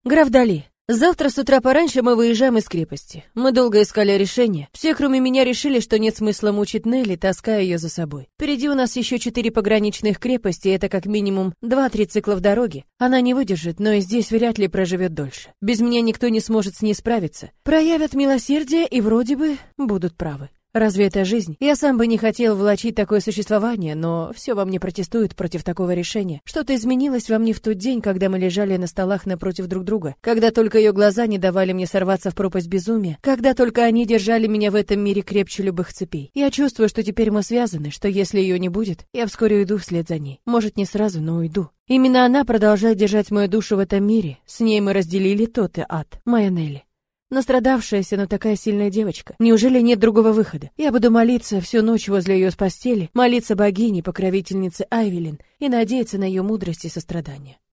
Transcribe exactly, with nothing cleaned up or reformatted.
Граф Дали. Завтра с утра пораньше мы выезжаем из крепости. Мы долго искали решение. Все, кроме меня, решили, что нет смысла мучить Нелли, таская ее за собой. Впереди у нас еще четыре пограничных крепости, это как минимум два-три цикла в дороге. Она не выдержит, но и здесь вряд ли проживет дольше. Без меня никто не сможет с ней справиться. Проявят милосердие и вроде бы будут правы. Разве это жизнь? Я сам бы не хотел влачить такое существование, но все во мне протестует против такого решения. Что-то изменилось во мне в тот день, когда мы лежали на столах напротив друг друга, когда только ее глаза не давали мне сорваться в пропасть безумия, когда только они держали меня в этом мире крепче любых цепей. Я чувствую, что теперь мы связаны, что если ее не будет, я вскоре уйду вслед за ней. Может, не сразу, но уйду. Именно она продолжает держать мою душу в этом мире. С ней мы разделили тот и ад. Моя Нелли. Настрадавшаяся, но такая сильная девочка. Неужели нет другого выхода? Я буду молиться всю ночь возле ее постели, молиться богине, покровительнице Айвелин и надеяться на ее мудрость и сострадание.